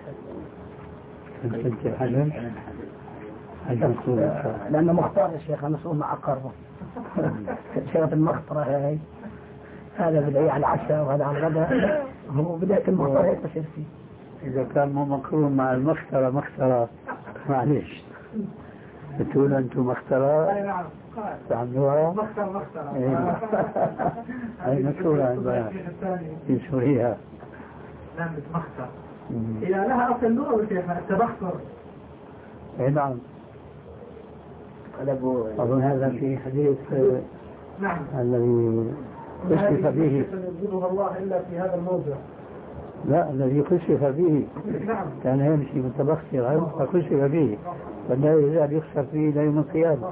كنت حجم؟ حجم لأنه مختار يا شيخ، أنا مسؤول مع أقاربه. شغلة المخطرة هاي، هذا بدأي على العشاء وهذا على الغداء، هو بداية المخطرة هيك بصير فيه. إذا كان مو مقرون مع المخطرة مخطرة معلش بتقول أنتم مخطرة؟ أي نعم. تعملوها؟ مخطر مخطرة. هاي مشهورة عندنا في سوريا. نعم مخطر. إذا لها أصل لغة وشيخنا التبختر. اي نعم. أظن هذا في حديث نعم الذي كشف به يبغضها الله إلا في هذا الموضع. لا الذي كشف به نعم كان يمشي متبخترا فكشف به ولا يزال يخسر فيه إلى يوم القيامة.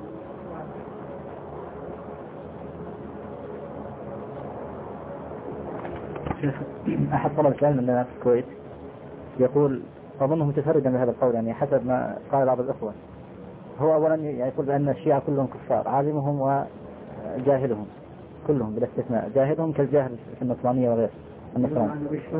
أحد طلبة العلم لنا في الكويت يقول أظنه متفردا بهذا القول، يعني حسب ما قال بعض الأخوة. هو أولا يقول بأن الشيعة كلهم كفار، عالمهم وجاهلهم كلهم بلا استثناء، جاهلهم كالجاهل في النصرانية وغير النصرانية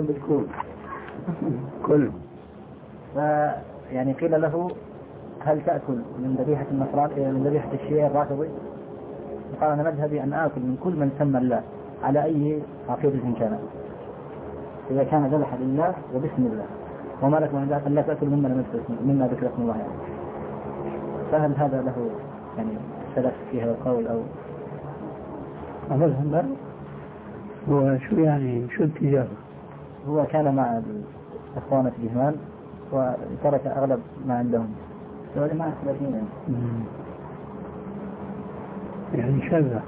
كلهم. فيعني قيل له هل تأكل من ذبيحة النصران من ذبيحة الشيعة الرافضي؟ قال أنا مذهبي أن آكل من كل من سمى الله على أي عقيدة كان، إذا كان ذبح لله وبسم الله، وما لكم من ذلك لا تأكل مما مما ذكر اسم الله يعني. فهل هذا له يعني سلف في هذا القول أو أبدا؟ هو شو يعني شو التجارة؟ هو كان مع الإخوان في الإهمال وترك أغلب ما عندهم، سؤالي مع الثلاثين يعني. يعني شذا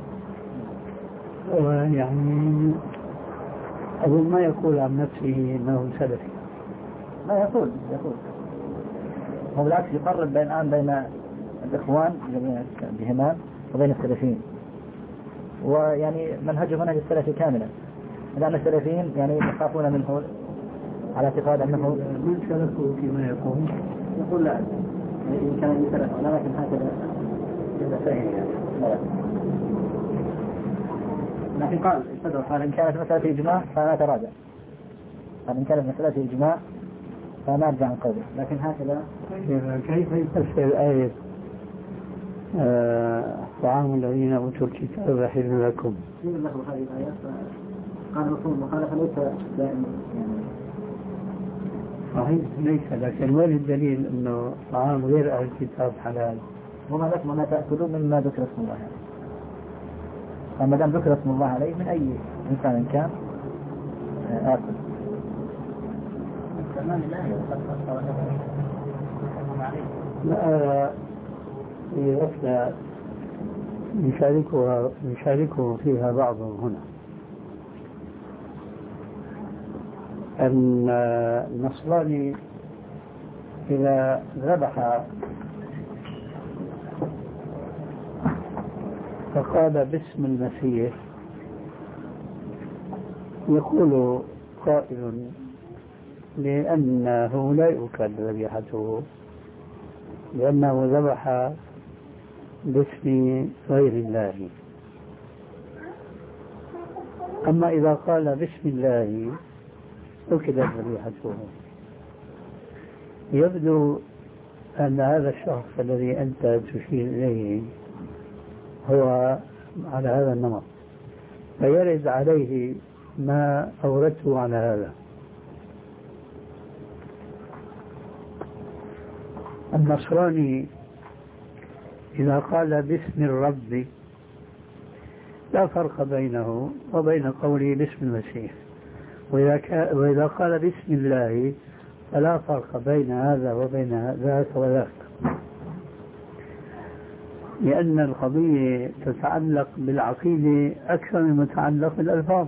ويعني أظن ما يقول عن نفسه أنه سلفي. لا يقول يقول هو بالعكس يقرب بين الآن بين الإخوان بهمان وبين السلفيين، ويعني منهجه منهج السلفي كاملا، لأن السلفيين يعني يخافون منه على اعتقاد أنه من سلفه فيما يقول يقول لا إن كان يسلف لكن هكذا إذا فهم يعني. لكن قال استدرك قال إن كانت مسألة إجماع فلا تراجع، قال إن كانت مسألة إجماع فما أرجع عن قوله، لكن هكذا. كيف يفسر آية طعام الذين أوتوا الكتاب حل لكم؟ يقول له هذه الآيات قال رسول المخالفة ليس دائما يعني صحيح ليس، لكن وين الدليل أنه طعام غير أهل الكتاب حلال؟ وما لكم وما تأكلون مما ذكر اسم الله عليه، فما دام ذكر اسم الله عليه من أي إنسان كان آكل. لا هي غفلة يشاركها يشاركه فيها بعضهم هنا، أن النصراني إذا ذبح فقال باسم المسيح يقول قائل لأنه لا يؤكل ذبيحته لأنه ذبح باسم غير الله. أما إذا قال بسم الله أكلت ذبيحته. يبدو أن هذا الشخص الذي أنت تشير إليه هو على هذا النمط، فيرد عليه ما أوردته على هذا. النصراني إذا قال باسم الرب لا فرق بينه وبين قوله باسم المسيح، وإذا, وإذا قال باسم الله فلا فرق بين هذا وبين ذاك وذاك، لأن القضية تتعلق بالعقيدة أكثر من متعلق بالألفاظ.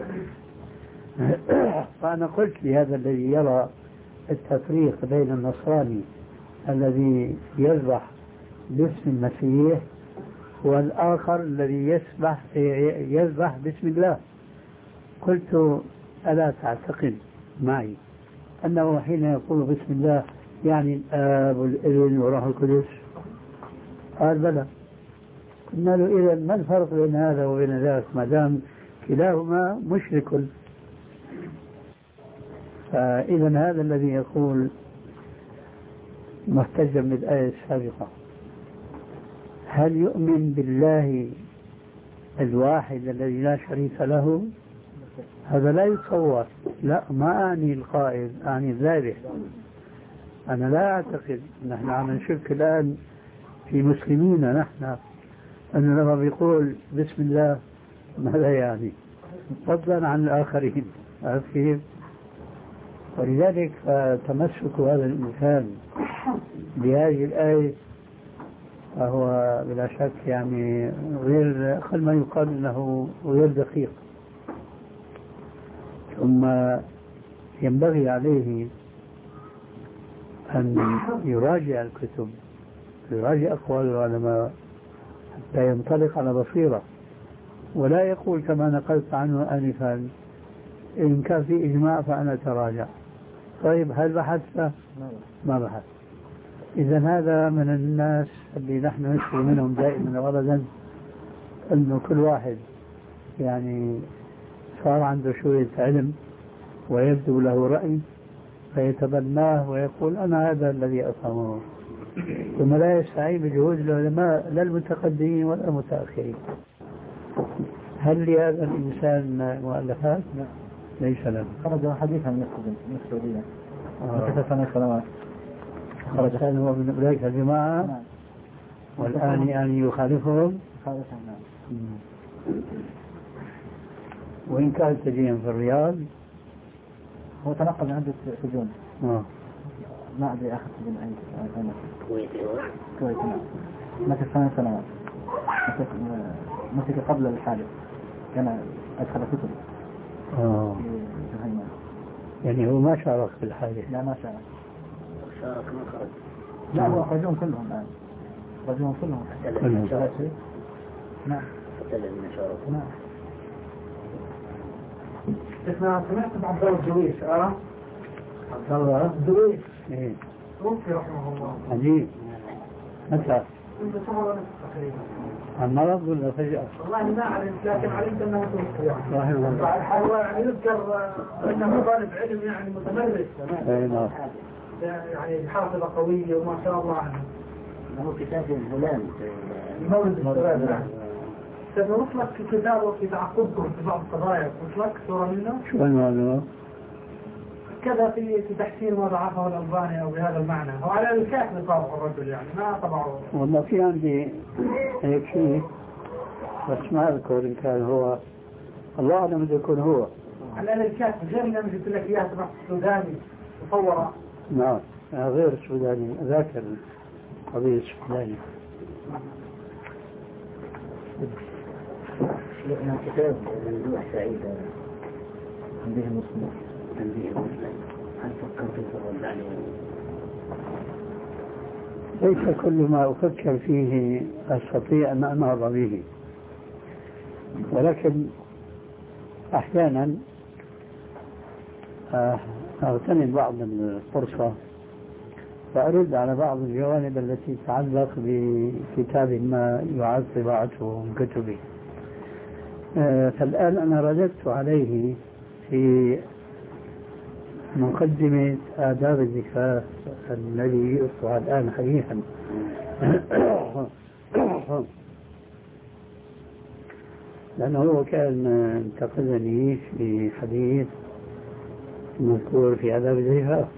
فأنا قلت لهذا الذي يرى التفريق بين النصراني الذي يذبح باسم المسيح والآخر الذي يذبح يذبح باسم الله، قلت ألا تعتقد معي أنه حين يقول بسم الله يعني الآب والابن والروح القدس؟ قال بلى. قلنا له إذا ما الفرق بين هذا وبين ذاك ما دام كلاهما مشرك؟ فإذا هذا الذي يقول محتجا بالآية السابقة هل يؤمن بالله الواحد الذي لا شريك له؟ هذا لا يتصور. لا ما أعني القائد، أعني الذابح. أنا لا أعتقد، نحن عم نشك الآن في مسلمين نحن أنه لما بيقول بسم الله ماذا يعني، فضلا عن الآخرين. عارفين؟ ولذلك فتمسك هذا الإنسان بهذه الآية فهو بلا شك يعني غير أقل ما يقال أنه غير دقيق. ثم ينبغي عليه أن يراجع الكتب، يراجع أقوال العلماء حتى ينطلق على بصيرة، ولا يقول كما نقلت عنه آنفا إن كان في إجماع فأنا تراجع. طيب هل بحثت؟ ما بحث. إذا هذا من الناس اللي نحن نشكو منهم دائما وأبدا، أنه كل واحد يعني صار عنده شوية علم ويبدو له رأي فيتبناه ويقول أنا هذا الذي أفهمه، ثم لا يستعين بجهود العلماء لا المتقدمين ولا المتأخرين. هل لهذا الإنسان مؤلفات؟ لا ليس له. خرج حديثا من السعودية من ثلاث سنوات، خرج هذا هو من أولئك الجماعة. نعم. والآن يعني يخالفهم. يخالفهم نعم. وإن كان سجين في الرياض، هو تنقل من عدة سجون. آه. ما أدري أخذ سجن أي سنة. كويتي كويتي نعم. مسك ثمان سنوات. مسك مسك قبل الحادث، كان أدخل كتب. آه. يعني هو ما شارك في الحادث؟ لا ما شارك. شارك ما خرج. لا هو خرجون كلهم الآن. خرجون كلهم. كلهم. نعم. كلهم شارك. نعم. اسمع سمعت عبد الله الدرويش؟ أه عبد الله الدرويش إيه توفي رحمه الله. عجيب. متى؟ منذ شهر ونصف تقريبا. عن مرض ولا فجأة؟ والله ما علمت، لكن علمت أنه توفي. رحمه الله. هو يعني يذكر أنه طالب علم يعني متمرس تمام. أي نعم. يعني حافظة قوية وما شاء الله عنه. له كتاب الهلال المولد الشباب. سنرسل لك في كتابه في تعقبكم في بعض القضايا، نرسل لك صورة منه. شو الموضوع؟ كذا في في تحسين ما ضعفه الألباني أو بهذا المعنى، هو على الكاتب طبعه الرجل يعني ما طبعه. والله في عندي هيك شيء بس ما أذكر إن كان هو، الله أعلم إذا يكون هو. على الكاتب غير اللي قلت لك إياه تبع السوداني مصورة. نعم غير السوداني، ذاكر قضية السوداني. شيخنا كتاب ممدوح سعيد تنبيه المسلم. تنبيه المسلم، هل فكرت في الرد عليه؟ ليس كل ما أفكر فيه أستطيع أن أنهض به، ولكن أحيانا أغتنم بعض الفرصة فأرد على بعض الجوانب التي تتعلق بكتاب ما يعاد طباعته من كتبي. فالآن أنا رددت عليه في مقدمة آداب الزفاف الذي يطلع الآن حديثا. لأنه هو كان انتقدني في حديث مذكور في آداب الزفاف،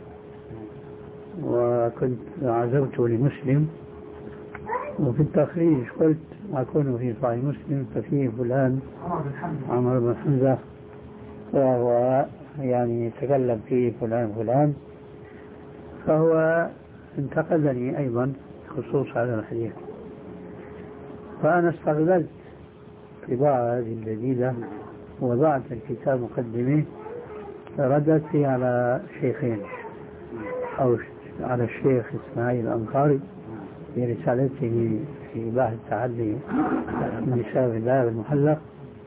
وكنت عزوته لمسلم وفي التخريج قلت أكون في صحيح مسلم ففيه فلان عمر بن حمزة وهو يعني يتكلم فيه فلان فلان، فهو انتقدني أيضا خصوص هذا الحديث. فأنا استغللت طباعة هذه الجديدة ووضعت الكتاب مقدمه ردت فيه على شيخين، أو على الشيخ إسماعيل الأنصاري في رسالته في بحث التعدي النساء في الباب المحلق،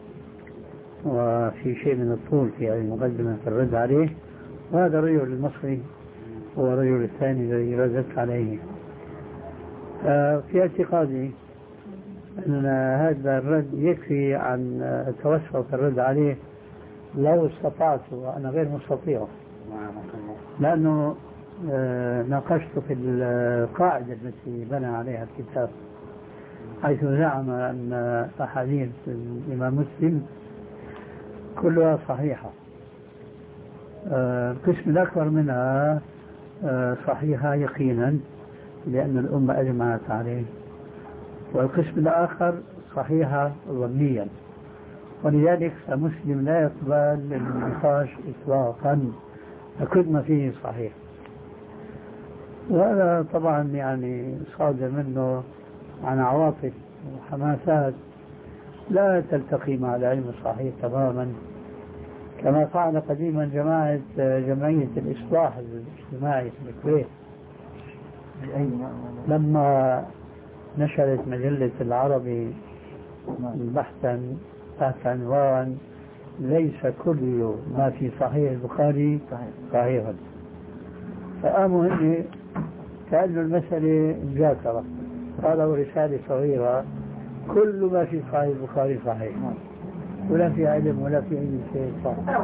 وفي شيء من الطول في هذه المقدمة في الرد عليه. وهذا الرجل المصري هو الرجل الثاني الذي ردت عليه. في اعتقادي أن هذا الرد يكفي عن التوسع الرد عليه لو استطعت، وأنا غير مستطيع، لأنه ناقشت في القاعدة التي بنى عليها الكتاب، حيث زعم أن أحاديث الإمام مسلم كلها صحيحة. القسم الأكبر منها صحيحة يقينا لأن الأمة أجمعت عليه، والقسم الآخر صحيحة ظنيا، ولذلك فمسلم لا يقبل النقاش إطلاقا، كل ما فيه صحيح. وهذا طبعا يعني صادر منه عن عواطف وحماسات لا تلتقي مع العلم الصحيح تماما، كما فعل قديما جماعة جمعية الإصلاح الاجتماعي في الكويت لما نشرت مجلة العربي بحثا تحت عنوان ليس كل ما في صحيح البخاري صحيحا، فقاموا هني كأنه المسألة مذاكرة، قالوا رسالة صغيرة كل ما في صحيح البخاري صحيح، ولا في علم ولا في أي شيء صحيح.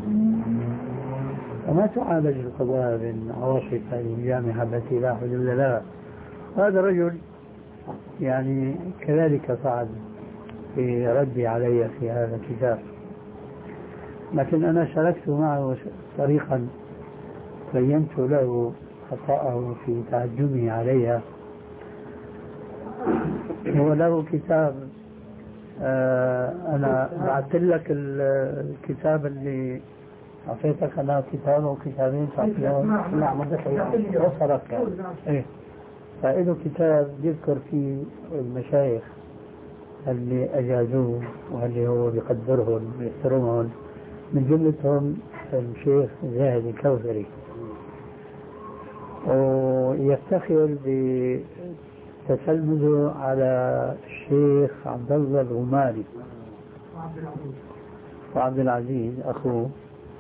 وما تعالج القضايا من عواصف هذه الجامعة التي لا حدود لها. هذا الرجل يعني كذلك فعل في ردي علي في هذا الكتاب، لكن أنا سلكت معه طريقا بينت له خطأه في تعجبه علي. هو له كتاب، آه أنا بعثت لك الكتاب اللي أعطيتك، أنا كتاب أو كتابين نعم وصلك إيه، فإنه كتاب يذكر فيه المشايخ اللي أجازوه واللي هو بيقدرهم ويحترمهم، من جملتهم الشيخ زاهد الكوثري، ويفتخر بتسلمه على الشيخ عبد الله الغماري وعبد العزيز أخوه.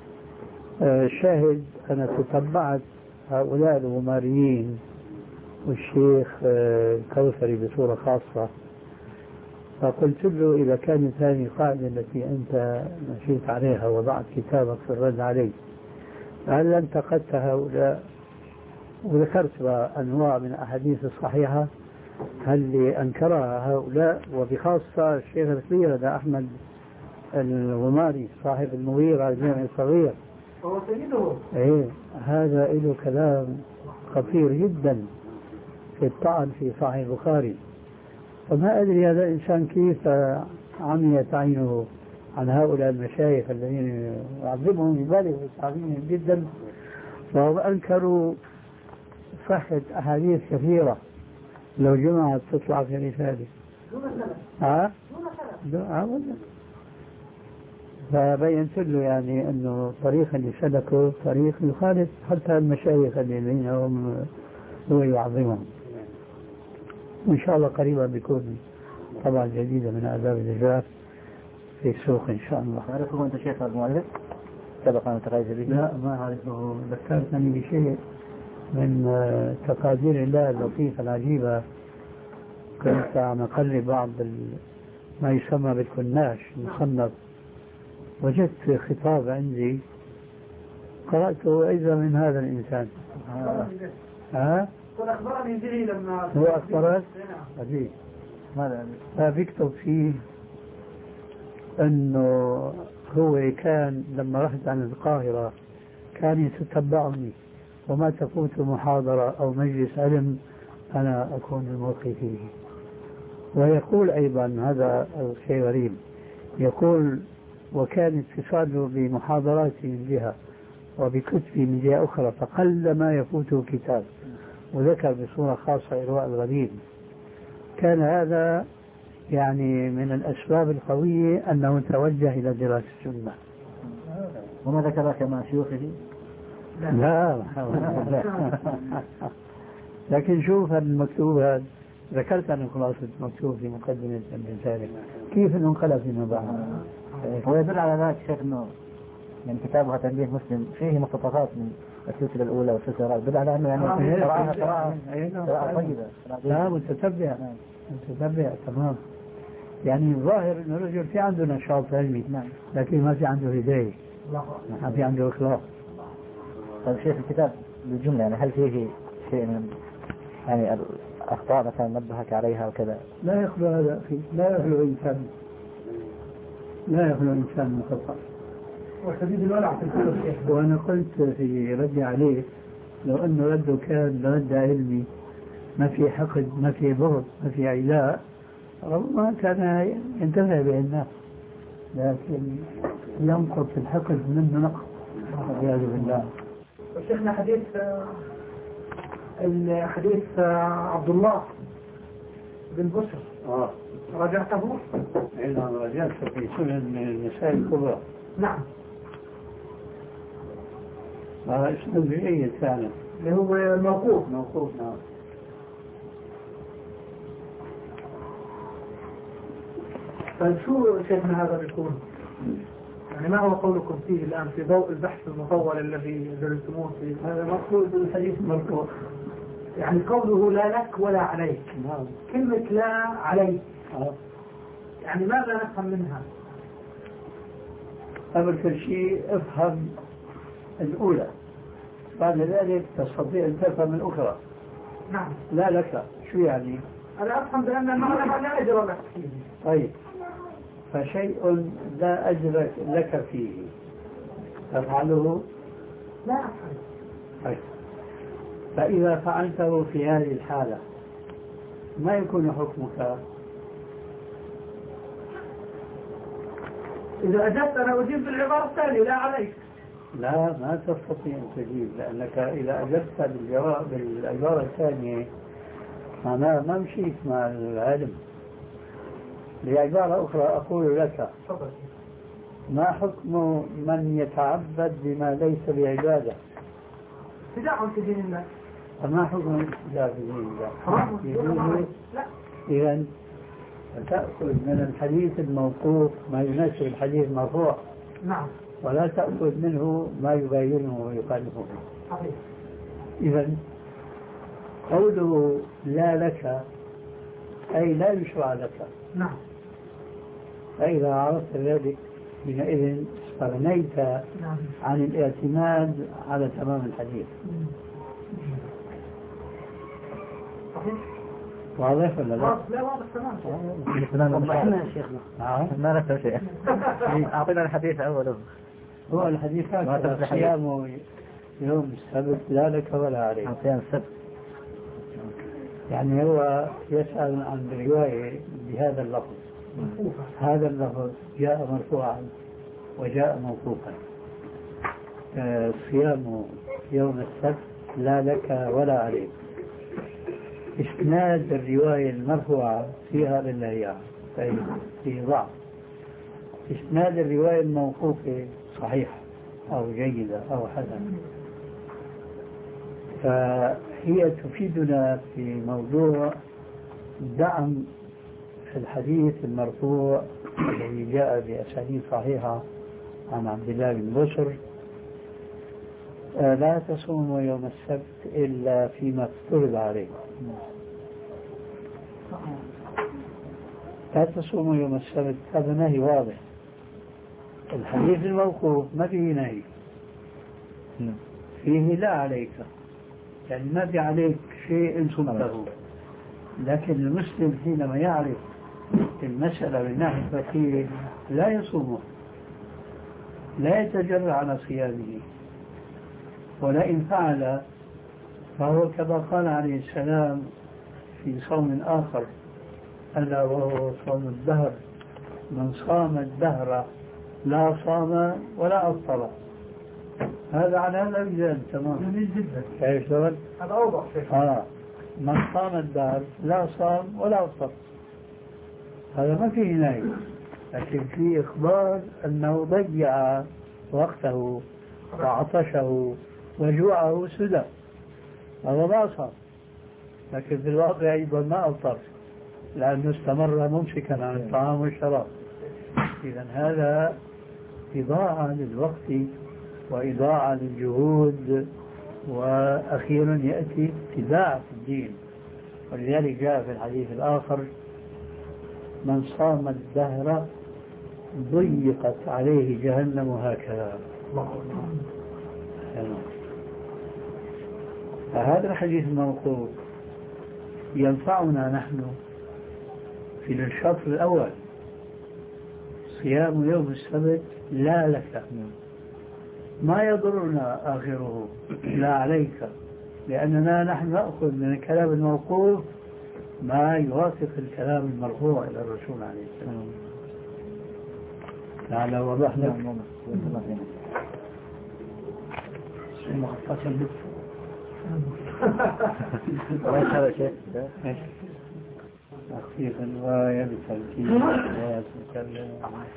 شاهد أنا تتبعت هؤلاء الغماريين والشيخ الكوثري بصورة خاصة، فقلت له إذا كانت هذه القاعدة التي أنت مشيت عليها وضعت كتابك في الرد عليه، هل انتقدت هؤلاء وذكرت أنواع من الأحاديث الصحيحة هل أنكرها هؤلاء، وبخاصة الشيخ الكبير هذا أحمد الغماري صاحب المغيرة الجامع الصغير هو سيده. إيه هذا له كلام خطير جدا في الطعن في صحيح البخاري. فما أدري هذا الإنسان كيف عميت عينه عن هؤلاء المشايخ الذين يعظمهم يبالغ في تعظيمهم جدا، وهم أنكروا صحة أحاديث كثيرة لو جمعت تطلع في رسالة. ها؟ ها؟ فبينت له يعني أنه الطريق اللي سلكه طريق يخالف حتى المشايخ الذين هم هو يعظمهم. وإن شاء الله قريبا بيكون طبعا جديدة من آداب الإجراء في السوق إن شاء الله. تعرفه أنت شيخ المؤلف؟ سبق أن تغيز به؟ لا ما أعرفه، ذكرتني بشيء من تقادير الله اللطيفة العجيبة. كنت عم أقلب بعض ما يسمى بالكناش المصنف، وجدت خطاب عندي قرأته أيضا من هذا الإنسان. ها؟ قل أخبرني به لما هو أخبرك؟ عجيب. ماذا؟ فبيكتب فيه أنه هو كان لما رحت عن القاهرة كان يتتبعني، وما تفوت محاضرة أو مجلس علم أنا أكون الملقي فيه. ويقول أيضا هذا الشيء غريب، يقول وكان اتصاله بمحاضراتي من جهة وبكتبي من جهة أخرى، فقل ما يفوته كتاب. وذكر بصورة خاصة إرواء الغريب. كان هذا يعني من الأسباب القوية أنه توجه إلى دراسة السنة. وما ذكرك مع شيوخه؟ لا لا, لا. لكن شوف المكتوب هذا، ذكرت أن خلاصة المكتوب في مقدمة الرسالة كيف أنه انقلب فيما بعد. ويدل على ذلك شيخ أنه من كتابها تنبيه مسلم فيه مقتطفات من السلسلة الأولى والسلسلة الرابعة، يدل على أنه يعني قراءة قراءة طيبة. لا متتبع متتبع تمام. يعني الظاهر أن الرجل في عنده نشاط علمي، لكن ما في عنده هداية، ما في عنده إخلاص. طيب شيخ الكتاب بالجملة يعني هل فيه شيء من يعني الأخطاء مثلا نبهك عليها وكذا؟ لا يخلو هذا فيه، لا يخلو إنسان لا يخلو إنسان من خطأ. وشديد الولع في الكتب. وأنا قلت في ردي عليه لو أنه رده كان رد علمي ما في حقد ما في ضغط ما في علاء ربما كان ينتفع به الناس، لكن ينقص الحقد منه نقص والعياذ بالله. وشيخنا حديث حديث عبد الله بن بشر آه راجعته؟ نعم راجعته في سنن النساء الكبرى. نعم. هذا اسم جيد كان اللي هو موقوف. موقوف نعم. طيب شو شيخنا هذا بيكون؟ يعني ما هو قولكم فيه الآن في ضوء البحث المطول الذي درستموه فيه؟ هذا مقصود بالحديث المرفوع. يعني قوله لا لك ولا عليك. نعم. كلمة لا عليك. آه. يعني ماذا نفهم منها؟ قبل كل شيء افهم الأولى، بعد ذلك تستطيع أن تفهم الأخرى. نعم. لا لك شو يعني؟ أنا أفهم بأن المعنى لا أجر لك فيه. طيب فشيء لا أجر لك فيه تفعله؟ لا أفعل. طيب فإذا فعلته في هذه الحالة ما يكون حكمك؟ إذا أجبت أنا أجيب بالعبارة الثانية لا عليك. لا ما تستطيع أن تجيب، لأنك إذا أجبت بالجواب بالعبارة الثانية معناها ما مشيت مع العلم. بعبارة أخرى أقول لك ما حكم من يتعبد بما ليس بعبادة؟ ابتداع في دين الله. فما حكم الابتداع في دين الله؟ لا. إذا تأخذ من الحديث الموقوف ما يناسب الحديث المرفوع. نعم. ولا تأخذ منه ما يباينه ويخالفه. صحيح. إذا قوله لا لك أي لا يشرع لك. نعم. فإذا عرفت ذلك حينئذ استغنيت نعم. عن الاعتماد على تمام الحديث. صحيح. واضح ولا لا؟ لا واضح تمام. تمام يا شيخنا. ما نفهم شيء. أعطينا الحديث أوله. هو الحديث هذا صيام يوم السبت لا لك ولا عليك. صيام السبت. يعني هو يسأل عن الرواية بهذا اللفظ. هذا اللفظ جاء مرفوعا وجاء موقوفا. آه صيام يوم السبت لا لك ولا عليك. إسناد الرواية المرفوعة فيها للهياء في ضعف. إسناد الرواية الموقوفة صحيح أو جيدة أو حسنة. فهي تفيدنا في موضوع دعم الحديث المرفوع الذي جاء بأسانيد صحيحة عن عبد الله بن بشر لا تصوموا يوم السبت إلا فيما افترض عليكم. لا تصوموا يوم السبت هذا نهي واضح. الحديث الموقوف ما فيه نهي، فيه لا عليك، يعني ما في عليك شيء إن صمته. لكن المسلم حينما يعرف المسألة من ناحية فقهية لا يصومه، لا يتجرع على صيامه، ولئن فعل فهو كما قال عليه السلام في صوم آخر ألا وهو صوم الدهر: من صام الدهر لا صام ولا أفطر. هذا على هذا الوجه تمام. جميل جدا. كيف شغل؟ هذا أوضح شيء. آه من صام الدهر لا صام ولا أفطر. هذا ما فيه نهي، لكن فيه إخبار أنه ضيع وقته وعطشه وجوعه سدى، هذا ما صام، لكن في الواقع أيضا ما أفطر لأنه استمر ممسكا عن الطعام والشراب. إذا هذا إضاعة للوقت وإضاعة للجهود، وأخيرا يأتي اتباع في الدين. ولذلك جاء في الحديث الآخر: من صام الدهر ضيقت عليه جهنم هكذا. فهذا الحديث الموقوف ينفعنا نحن في الشطر الأول: صيام يوم السبت لا لك، ما يضرنا آخره لا عليك، لأننا نحن نأخذ من الكلام الموقوف ما يوافق الكلام المرفوع إلى الرسول عليه السلام. لعل وضح لك. مخططا لك. هذا شيء ترتيب الرواية بترتيب الرواية تتكلم.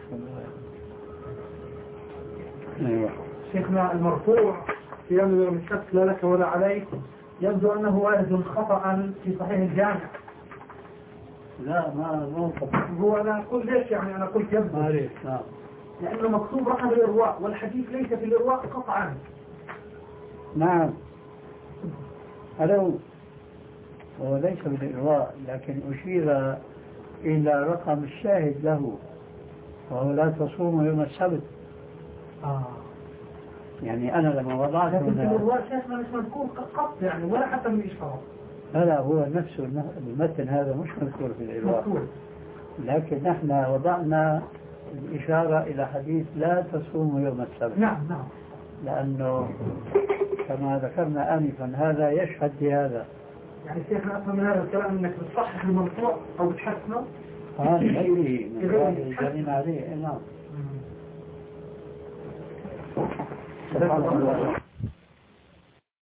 أيوة. شيخنا المرفوع في يوم من الشك لا لك ولا عليك يبدو أنه وارد خطأ في صحيح الجامع. لا ما مو هو أنا أقول ليش يعني أنا قلت يبدو معليش نعم لأنه مكتوب رقم الإرواء والحديث ليس في الإرواء قطعا. نعم هذا هو ليس بالإرواء لكن أشير إلى رقم الشاهد له وهو لا تصوم يوم السبت. آه. يعني أنا لما وضعت لكن في الإرواء شيخنا مش مذكور قط يعني ولا حتى من الإشارة. لا لا هو نفسه المتن هذا مش مذكور في الإرواء مذكور. لكن نحن وضعنا الإشارة إلى حديث لا تصوم يوم السبت. نعم نعم لأنه كما ذكرنا آنفا هذا يشهد بهذا. يعني شيخنا أفهم من هذا الكلام أنك بتصحح المرفوع أو بتحسنه؟ آه غيره من غير الجنين عليه. نعم.